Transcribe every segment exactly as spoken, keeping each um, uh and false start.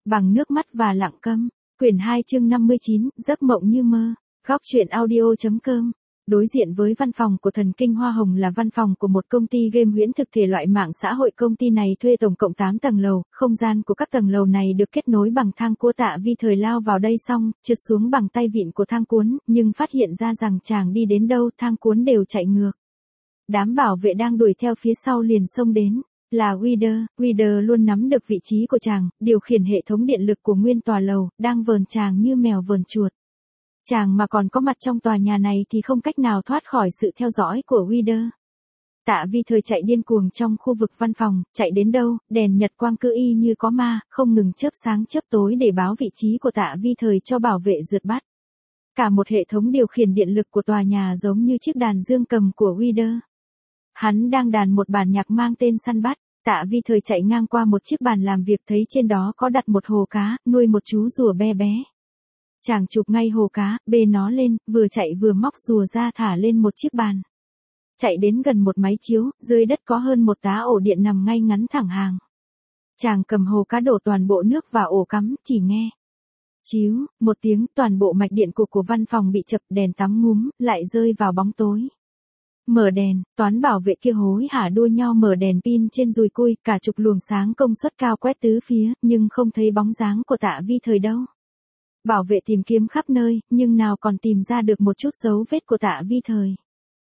Bằng nước mắt và lặng câm. Quyển hai chương năm mươi chín, giấc mộng như mơ. Góc truyện audio.com. Đối diện với văn phòng của thần kinh Hoa Hồng là văn phòng của một công ty game huyễn thực thể loại mạng xã hội. Công ty này thuê tổng cộng tám tầng lầu, không gian của các tầng lầu này được kết nối bằng thang cua. Tạ Vi Thời lao vào đây xong, trượt xuống bằng tay vịn của thang cuốn, nhưng phát hiện ra rằng chàng đi đến đâu thang cuốn đều chạy ngược. Đám bảo vệ đang đuổi theo phía sau liền xông đến. Là Wither, Wither luôn nắm được vị trí của chàng, điều khiển hệ thống điện lực của nguyên tòa lầu, đang vờn chàng như mèo vờn chuột. Chàng mà còn có mặt trong tòa nhà này thì không cách nào thoát khỏi sự theo dõi của Wither. Tạ Vi Thời chạy điên cuồng trong khu vực văn phòng, chạy đến đâu, đèn nhật quang cứ y như có ma, không ngừng chớp sáng chớp tối để báo vị trí của Tạ Vi Thời cho bảo vệ rượt bắt. Cả một hệ thống điều khiển điện lực của tòa nhà giống như chiếc đàn dương cầm của Wither. Hắn đang đàn một bản nhạc mang tên Săn Bắt. Tạ Vi Thời chạy ngang qua một chiếc bàn làm việc, thấy trên đó có đặt một hồ cá, nuôi một chú rùa bé bé. Chàng chụp ngay hồ cá, bê nó lên, vừa chạy vừa móc rùa ra thả lên một chiếc bàn. Chạy đến gần một máy chiếu, dưới đất có hơn một tá ổ điện nằm ngay ngắn thẳng hàng. Chàng cầm hồ cá đổ toàn bộ nước vào ổ cắm, chỉ nghe chíu một tiếng, toàn bộ mạch điện cục của văn phòng bị chập, đèn tắm ngúm, lại rơi vào bóng tối. Mở đèn, toán bảo vệ kia hối hả đua nhau mở đèn pin trên dùi cui, cả chục luồng sáng công suất cao quét tứ phía, nhưng không thấy bóng dáng của Tạ Vi Thời đâu. Bảo vệ tìm kiếm khắp nơi, nhưng nào còn tìm ra được một chút dấu vết của Tạ Vi Thời.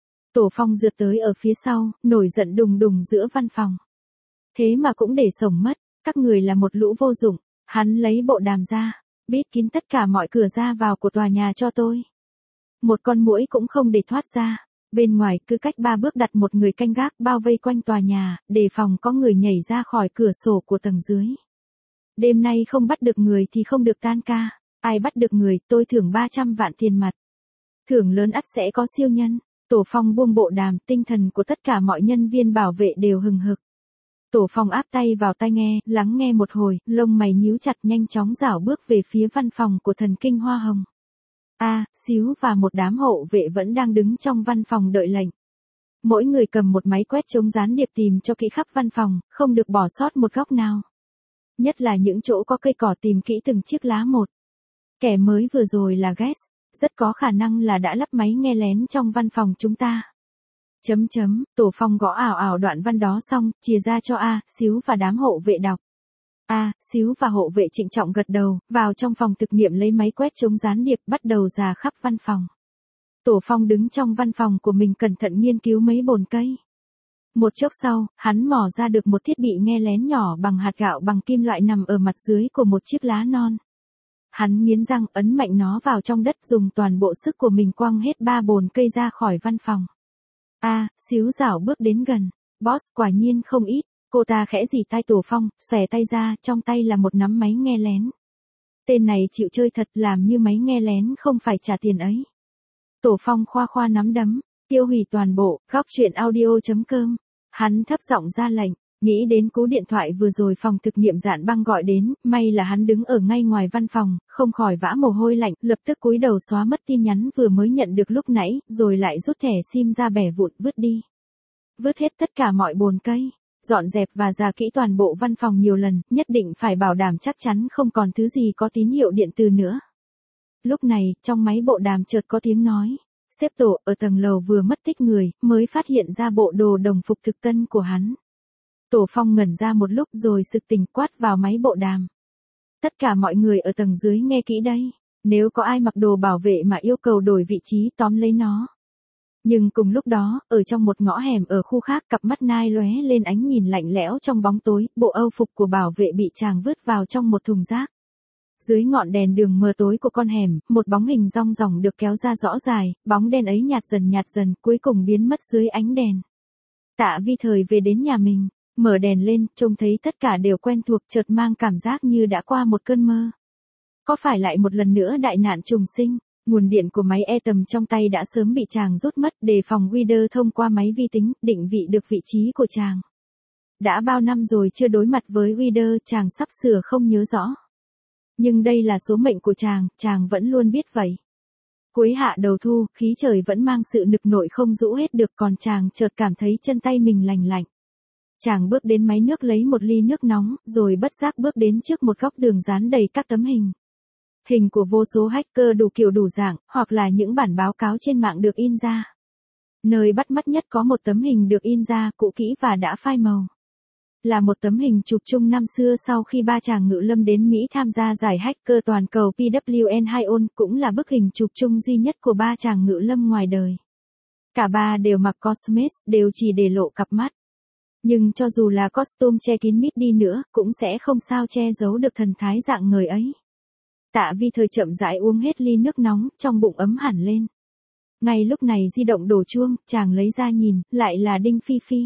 Tổ Phong rượt tới ở phía sau, nổi giận đùng đùng giữa văn phòng. Thế mà cũng để sống mất, các người là một lũ vô dụng. Hắn lấy bộ đàm ra, bít kín tất cả mọi cửa ra vào của tòa nhà cho tôi. Một con muỗi cũng không để thoát ra. Bên ngoài cứ cách ba bước đặt một người canh gác bao vây quanh tòa nhà, đề phòng có người nhảy ra khỏi cửa sổ của tầng dưới. Đêm nay không bắt được người thì không được tan ca. Ai bắt được người, tôi thưởng ba trăm vạn tiền mặt. Thưởng lớn ắt sẽ có siêu nhân. Tổ Phong buông bộ đàm, tinh thần của tất cả mọi nhân viên bảo vệ đều hừng hực. Tổ Phong áp tay vào tai nghe, lắng nghe một hồi, lông mày nhíu chặt, nhanh chóng rảo bước về phía văn phòng của thần kinh Hoa Hồng. A, à, Xíu và một đám hộ vệ vẫn đang đứng trong văn phòng đợi lệnh. Mỗi người cầm một máy quét chống gián điệp tìm cho kỹ khắp văn phòng, không được bỏ sót một góc nào. Nhất là những chỗ có cây cỏ, tìm kỹ từng chiếc lá một. Kẻ mới vừa rồi là Guest, rất có khả năng là đã lắp máy nghe lén trong văn phòng chúng ta. Chấm chấm, Tổ Phong gõ ảo ảo đoạn văn đó xong, chìa ra cho A, Xíu và đám hộ vệ đọc. A, Xíu và hộ vệ trịnh trọng gật đầu, vào trong phòng thực nghiệm lấy máy quét chống gián điệp, bắt đầu rà khắp văn phòng. Tổ Phong đứng trong văn phòng của mình cẩn thận nghiên cứu mấy bồn cây. Một chốc sau, hắn mò ra được một thiết bị nghe lén nhỏ bằng hạt gạo bằng kim loại nằm ở mặt dưới của một chiếc lá non. Hắn nghiến răng ấn mạnh nó vào trong đất, dùng toàn bộ sức của mình quăng hết ba bồn cây ra khỏi văn phòng. A, Xíu rảo bước đến gần. Boss, quả nhiên không ít. Cô ta khẽ rỉ tai Tổ Phong, xòe tay ra, trong tay là một nắm máy nghe lén. Tên này chịu chơi thật, làm như máy nghe lén không phải trả tiền ấy. Tổ Phong khoa khoa nắm đấm, tiêu hủy toàn bộ. Góc truyện audio.com. Hắn thấp giọng ra lệnh, nghĩ đến cú điện thoại vừa rồi phòng thực nghiệm Dạn Băng gọi đến, may là hắn đứng ở ngay ngoài văn phòng, không khỏi vã mồ hôi lạnh, lập tức cúi đầu xóa mất tin nhắn vừa mới nhận được lúc nãy, rồi lại rút thẻ sim ra bẻ vụn vứt đi. Vứt hết tất cả mọi bồn cây. Dọn dẹp và rà kỹ toàn bộ văn phòng nhiều lần, nhất định phải bảo đảm chắc chắn không còn thứ gì có tín hiệu điện từ nữa. Lúc này, trong máy bộ đàm chợt có tiếng nói. Sếp Tổ ở tầng lầu vừa mất tích người, mới phát hiện ra bộ đồ đồng phục thực tân của hắn. Tổ Phong ngẩn ra một lúc rồi sực tỉnh, quát vào máy bộ đàm. Tất cả mọi người ở tầng dưới nghe kỹ đây. Nếu có ai mặc đồ bảo vệ mà yêu cầu đổi vị trí, tóm lấy nó. Nhưng cùng lúc đó, ở trong một ngõ hẻm ở khu khác, cặp mắt nai lóe lên ánh nhìn lạnh lẽo trong bóng tối, bộ âu phục của bảo vệ bị chàng vứt vào trong một thùng rác. Dưới ngọn đèn đường mờ tối của con hẻm, một bóng hình rong ròng được kéo ra rõ dài, bóng đen ấy nhạt dần nhạt dần, cuối cùng biến mất dưới ánh đèn. Tạ Vi Thời về đến nhà mình, mở đèn lên, trông thấy tất cả đều quen thuộc, chợt mang cảm giác như đã qua một cơn mơ. Có phải lại một lần nữa đại nạn trùng sinh? Nguồn điện của máy e tầm trong tay đã sớm bị chàng rút mất, đề phòng Wither thông qua máy vi tính, định vị được vị trí của chàng. Đã bao năm rồi chưa đối mặt với Wither, chàng sắp sửa không nhớ rõ. Nhưng đây là số mệnh của chàng, chàng vẫn luôn biết vậy. Cuối hạ đầu thu, khí trời vẫn mang sự nực nội không rũ hết được, còn chàng chợt cảm thấy chân tay mình lành lạnh. Chàng bước đến máy nước lấy một ly nước nóng, rồi bất giác bước đến trước một góc tường dán đầy các tấm hình. Hình của vô số hacker đủ kiểu đủ dạng, hoặc là những bản báo cáo trên mạng được in ra. Nơi bắt mắt nhất có một tấm hình được in ra, cũ kỹ và đã phai màu. Là một tấm hình chụp chung năm xưa sau khi ba chàng ngự lâm đến Mỹ tham gia giải hacker toàn cầu P W N hai O N, cũng là bức hình chụp chung duy nhất của ba chàng ngự lâm ngoài đời. Cả ba đều mặc cosmet, đều chỉ để lộ cặp mắt. Nhưng cho dù là costume che kín mít đi nữa, cũng sẽ không sao che giấu được thần thái dạng người ấy. Tạ Vi Thời chậm rãi uống hết ly nước nóng, trong bụng ấm hẳn lên. Ngay lúc này di động đổ chuông, chàng lấy ra nhìn, lại là Đinh Phi Phi.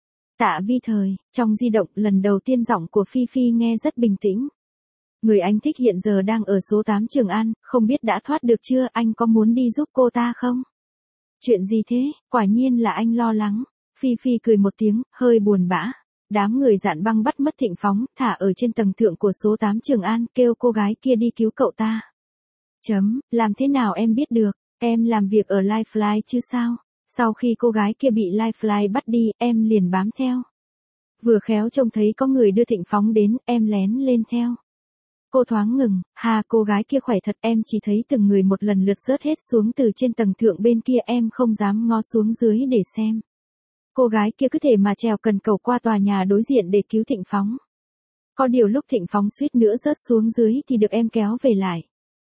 Tạ Vi Thời, trong di động lần đầu tiên giọng của Phi Phi nghe rất bình tĩnh. Người anh thích hiện giờ đang ở số tám Trường An, không biết đã thoát được chưa, anh có muốn đi giúp cô ta không? Chuyện gì thế, quả nhiên là anh lo lắng. Phi Phi cười một tiếng, hơi buồn bã. Đám người dạn băng bắt mất Thịnh Phóng, thả ở trên tầng thượng của số tám Trường An, kêu cô gái kia đi cứu cậu ta. Chấm, làm thế nào em biết được, em làm việc ở Lifeline chứ sao? Sau khi cô gái kia bị Lifeline bắt đi, em liền bám theo. Vừa khéo trông thấy có người đưa Thịnh Phóng đến, em lén lên theo. Cô thoáng ngừng, hà cô gái kia khỏe thật, em chỉ thấy từng người một lần lượt rớt hết xuống từ trên tầng thượng bên kia, em không dám ngó xuống dưới để xem. Cô gái kia cứ thể mà trèo cần cầu qua tòa nhà đối diện để cứu Thịnh Phóng. Có điều lúc Thịnh Phóng suýt nữa rớt xuống dưới thì được em kéo về lại.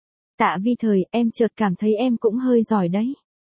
Tạ Vi Thời, em chợt cảm thấy em cũng hơi giỏi đấy.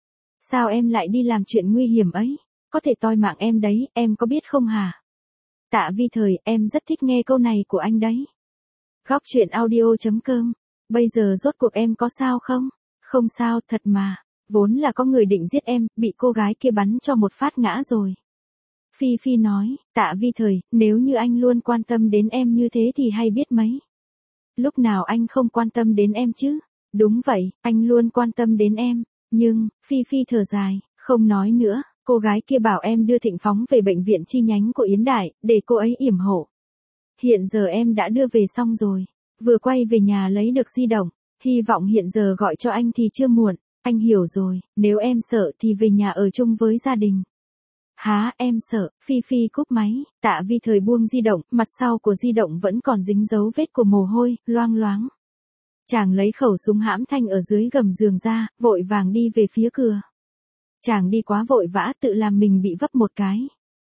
Sao em lại đi làm chuyện nguy hiểm ấy? Có thể toi mạng em đấy, em có biết không hả? Tạ Vi Thời, em rất thích nghe câu này của anh đấy. Góc truyện audio chấm com. Bây giờ rốt cuộc em có sao không? Không sao, thật mà. Vốn là có người định giết em, bị cô gái kia bắn cho một phát ngã rồi. Phi Phi nói, Tạ Vi Thời, nếu như anh luôn quan tâm đến em như thế thì hay biết mấy. Lúc nào anh không quan tâm đến em chứ? Đúng vậy, anh luôn quan tâm đến em. Nhưng, Phi Phi thở dài, không nói nữa, cô gái kia bảo em đưa Thịnh Phóng về bệnh viện chi nhánh của Yến Đại, để cô ấy yểm hộ. Hiện giờ em đã đưa về xong rồi, vừa quay về nhà lấy được di động, hy vọng hiện giờ gọi cho anh thì chưa muộn, anh hiểu rồi, nếu em sợ thì về nhà ở chung với gia đình. Há, em sợ, Phi Phi cúp máy, Tạ Vi Thời buông di động, mặt sau của di động vẫn còn dính dấu vết của mồ hôi, loang loáng. Chàng lấy khẩu súng hãm thanh ở dưới gầm giường ra, vội vàng đi về phía cửa. Chàng đi quá vội vã tự làm mình bị vấp một cái.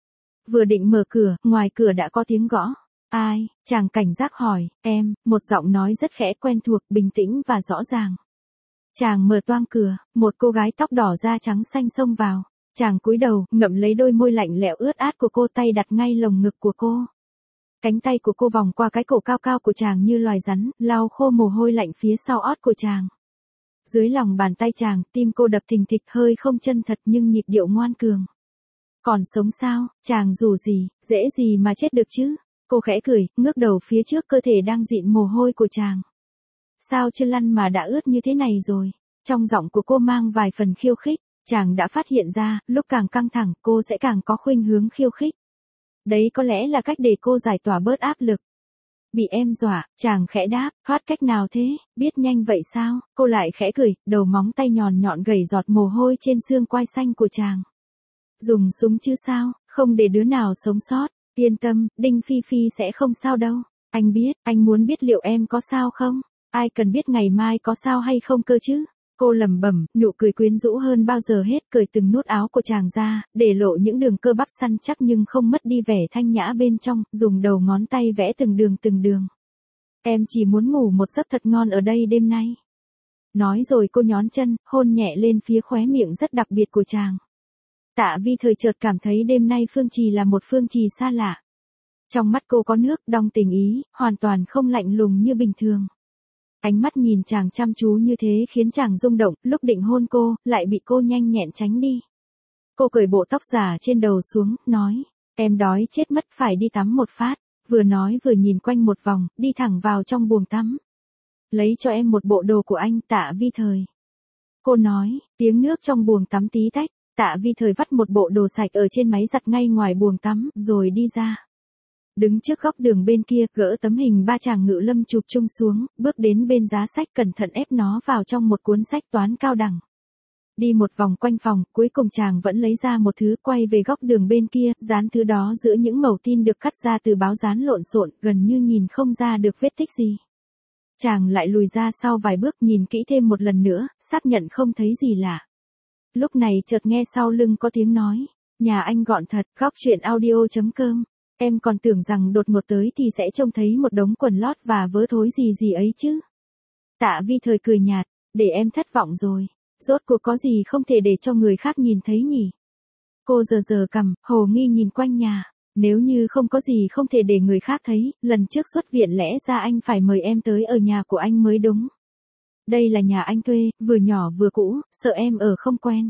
Vừa định mở cửa, ngoài cửa đã có tiếng gõ. Ai, chàng cảnh giác hỏi, em, một giọng nói rất khẽ quen thuộc, bình tĩnh và rõ ràng. Chàng mở toang cửa, một cô gái tóc đỏ da trắng xanh xông vào. Chàng cúi đầu, ngậm lấy đôi môi lạnh lẽo ướt át của cô, tay đặt ngay lồng ngực của cô. Cánh tay của cô vòng qua cái cổ cao cao của chàng như loài rắn, lau khô mồ hôi lạnh phía sau ót của chàng. Dưới lòng bàn tay chàng, tim cô đập thình thịch, hơi không chân thật nhưng nhịp điệu ngoan cường. Còn sống sao, chàng dù gì, dễ gì mà chết được chứ? Cô khẽ cười, ngước đầu phía trước cơ thể đang dịn mồ hôi của chàng. Sao chưa lăn mà đã ướt như thế này rồi? Trong giọng của cô mang vài phần khiêu khích, chàng đã phát hiện ra, lúc càng căng thẳng, cô sẽ càng có khuynh hướng khiêu khích. Đấy có lẽ là cách để cô giải tỏa bớt áp lực. Bị em dọa, chàng khẽ đáp, thoát cách nào thế, biết nhanh vậy sao? Cô lại khẽ cười, đầu móng tay nhọn nhọn gẩy giọt mồ hôi trên xương quai xanh của chàng. Dùng súng chứ sao, không để đứa nào sống sót, yên tâm, Đinh Phi Phi sẽ không sao đâu. Anh biết, anh muốn biết liệu em có sao không? Ai cần biết ngày mai có sao hay không cơ chứ? Cô lẩm bẩm, nụ cười quyến rũ hơn bao giờ hết, cởi từng nút áo của chàng ra, để lộ những đường cơ bắp săn chắc nhưng không mất đi vẻ thanh nhã bên trong, dùng đầu ngón tay vẽ từng đường từng đường. Em chỉ muốn ngủ một giấc thật ngon ở đây đêm nay. Nói rồi cô nhón chân, hôn nhẹ lên phía khóe miệng rất đặc biệt của chàng. Tạ Vi Thời chợt cảm thấy đêm nay Phương Trì là một Phương Trì xa lạ. Trong mắt cô có nước, đong tình ý, hoàn toàn không lạnh lùng như bình thường. Ánh mắt nhìn chàng chăm chú như thế khiến chàng rung động, lúc định hôn cô, lại bị cô nhanh nhẹn tránh đi. Cô cởi bộ tóc giả trên đầu xuống, nói, em đói chết mất phải đi tắm một phát, vừa nói vừa nhìn quanh một vòng, đi thẳng vào trong buồng tắm. Lấy cho em một bộ đồ của anh, Tạ Vi Thời. Cô nói, tiếng nước trong buồng tắm tí tách, Tạ Vi Thời vắt một bộ đồ sạch ở trên máy giặt ngay ngoài buồng tắm, rồi đi ra. Đứng trước góc đường bên kia, gỡ tấm hình ba chàng ngự lâm chụp chung xuống, bước đến bên giá sách cẩn thận ép nó vào trong một cuốn sách toán cao đẳng. Đi một vòng quanh phòng, cuối cùng chàng vẫn lấy ra một thứ, quay về góc đường bên kia, dán thứ đó giữa những mẩu tin được cắt ra từ báo dán lộn xộn, gần như nhìn không ra được vết tích gì. Chàng lại lùi ra sau vài bước, nhìn kỹ thêm một lần nữa, xác nhận không thấy gì lạ. Lúc này chợt nghe sau lưng có tiếng nói, nhà anh gọn thật, góc truyện audio chấm com. Em còn tưởng rằng đột ngột tới thì sẽ trông thấy một đống quần lót và vớ thối gì gì ấy chứ. Tạ Vi Thời cười nhạt, để em thất vọng rồi. Rốt cuộc có gì không thể để cho người khác nhìn thấy nhỉ? Cô giờ giờ cằm, hồ nghi nhìn quanh nhà. Nếu như không có gì không thể để người khác thấy, lần trước xuất viện lẽ ra anh phải mời em tới ở nhà của anh mới đúng. Đây là nhà anh thuê, vừa nhỏ vừa cũ, sợ em ở không quen.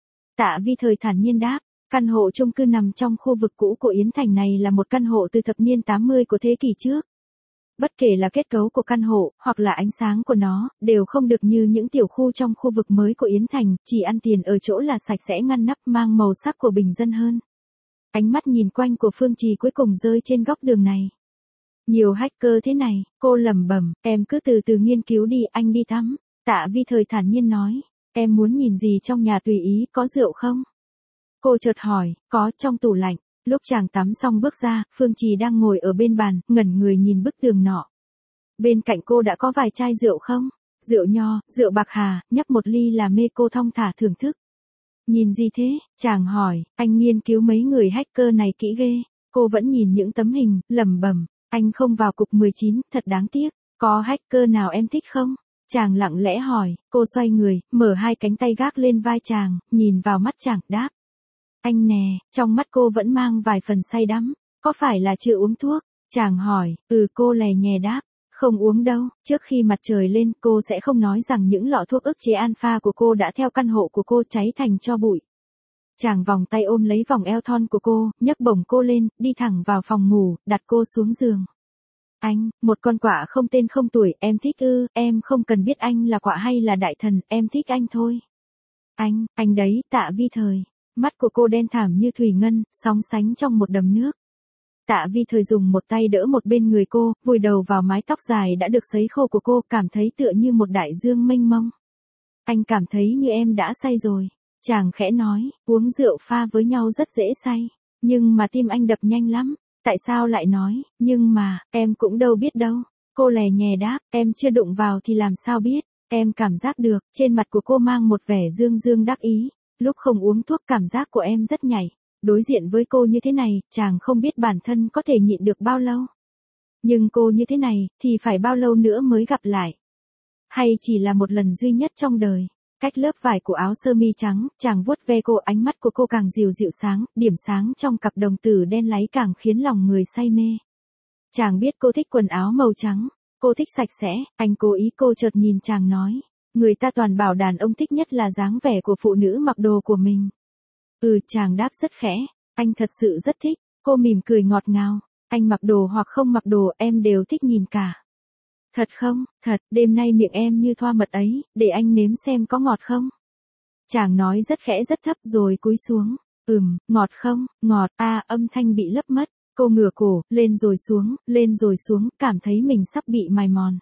Tạ Vi Thời thản nhiên đáp, căn hộ chung cư nằm trong khu vực cũ của Yến Thành này là một căn hộ từ thập niên tám mươi của thế kỷ trước. Bất kể là kết cấu của căn hộ, hoặc là ánh sáng của nó, đều không được như những tiểu khu trong khu vực mới của Yến Thành, chỉ ăn tiền ở chỗ là sạch sẽ ngăn nắp, mang màu sắc của bình dân hơn. Ánh mắt nhìn quanh của Phương Trì cuối cùng rơi trên góc đường này. Nhiều hacker thế này, cô lẩm bẩm, em cứ từ từ nghiên cứu đi, anh đi tắm. Tạ Vi Thời thản nhiên nói, em muốn nhìn gì trong nhà tùy ý, có rượu không? Cô chợt hỏi, có, trong tủ lạnh. Lúc chàng tắm xong bước ra, Phương Trì đang ngồi ở bên bàn, ngẩn người nhìn bức tường nọ. Bên cạnh cô đã có vài chai rượu không? Rượu nho, rượu bạc hà, nhấp một ly là mê, cô thong thả thưởng thức. Nhìn gì thế? Chàng hỏi, anh nghiên cứu mấy người hacker này kỹ ghê. Cô vẫn nhìn những tấm hình, lẩm bẩm, anh không vào cục mười chín, thật đáng tiếc. Có hacker nào em thích không? Chàng lặng lẽ hỏi, cô xoay người, mở hai cánh tay gác lên vai chàng, nhìn vào mắt chàng, đáp. Anh nè, trong mắt cô vẫn mang vài phần say đắm, có phải là chưa uống thuốc? Chàng hỏi, ừ, cô lè nhè đáp, không uống đâu, trước khi mặt trời lên cô sẽ không nói rằng những lọ thuốc ức chế alpha của cô đã theo căn hộ của cô cháy thành tro bụi. Chàng vòng tay ôm lấy vòng eo thon của cô, nhấc bổng cô lên, đi thẳng vào phòng ngủ, đặt cô xuống giường. Anh, một con quạ không tên không tuổi, em thích ư, em không cần biết anh là quạ hay là đại thần, em thích anh thôi. Anh, anh đấy, Tạ Vi Thời. Mắt của cô đen thẳm như thủy ngân, sóng sánh trong một đầm nước. Tạ Vi Thời dùng một tay đỡ một bên người cô, vùi đầu vào mái tóc dài đã được sấy khô của cô, cảm thấy tựa như một đại dương mênh mông. Anh cảm thấy như em đã say rồi. Chàng khẽ nói, uống rượu pha với nhau rất dễ say. Nhưng mà tim anh đập nhanh lắm. Tại sao lại nói, nhưng mà, em cũng đâu biết đâu. Cô lè nhè đáp, em chưa đụng vào thì làm sao biết. Em cảm giác được, trên mặt của cô mang một vẻ dương dương đắc ý. Lúc không uống thuốc cảm giác của em rất nhảy. Đối diện với cô như thế này, chàng không biết bản thân có thể nhịn được bao lâu. Nhưng cô như thế này, thì phải bao lâu nữa mới gặp lại? Hay chỉ là một lần duy nhất trong đời? Cách lớp vải của áo sơ mi trắng, chàng vuốt ve cô, ánh mắt của cô càng dịu dịu sáng, điểm sáng trong cặp đồng tử đen láy càng khiến lòng người say mê. Chàng biết cô thích quần áo màu trắng, cô thích sạch sẽ, anh cố ý, cô chợt nhìn chàng nói. Người ta toàn bảo đàn ông thích nhất là dáng vẻ của phụ nữ mặc đồ của mình. Ừ, chàng đáp rất khẽ, anh thật sự rất thích. Cô mỉm cười ngọt ngào, anh mặc đồ hoặc không mặc đồ em đều thích nhìn cả. Thật không, thật, đêm nay miệng em như thoa mật ấy, để anh nếm xem có ngọt không. Chàng nói rất khẽ rất thấp rồi cúi xuống, ừm, ngọt không, ngọt, a à, âm thanh bị lấp mất. Cô ngửa cổ, lên rồi xuống, lên rồi xuống, cảm thấy mình sắp bị mài mòn.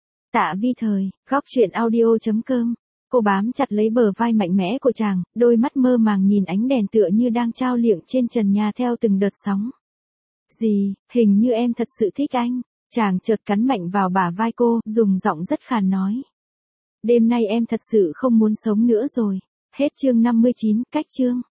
Tạ Vi Thời, góc truyện audio chấm com. Cô bám chặt lấy bờ vai mạnh mẽ của chàng, đôi mắt mơ màng nhìn ánh đèn tựa như đang trao liệng trên trần nhà theo từng đợt sóng. Gì, hình như em thật sự thích anh. Chàng chợt cắn mạnh vào bả vai cô, dùng giọng rất khàn nói. Đêm nay em thật sự không muốn sống nữa rồi. Hết chương năm mươi chín, cách chương.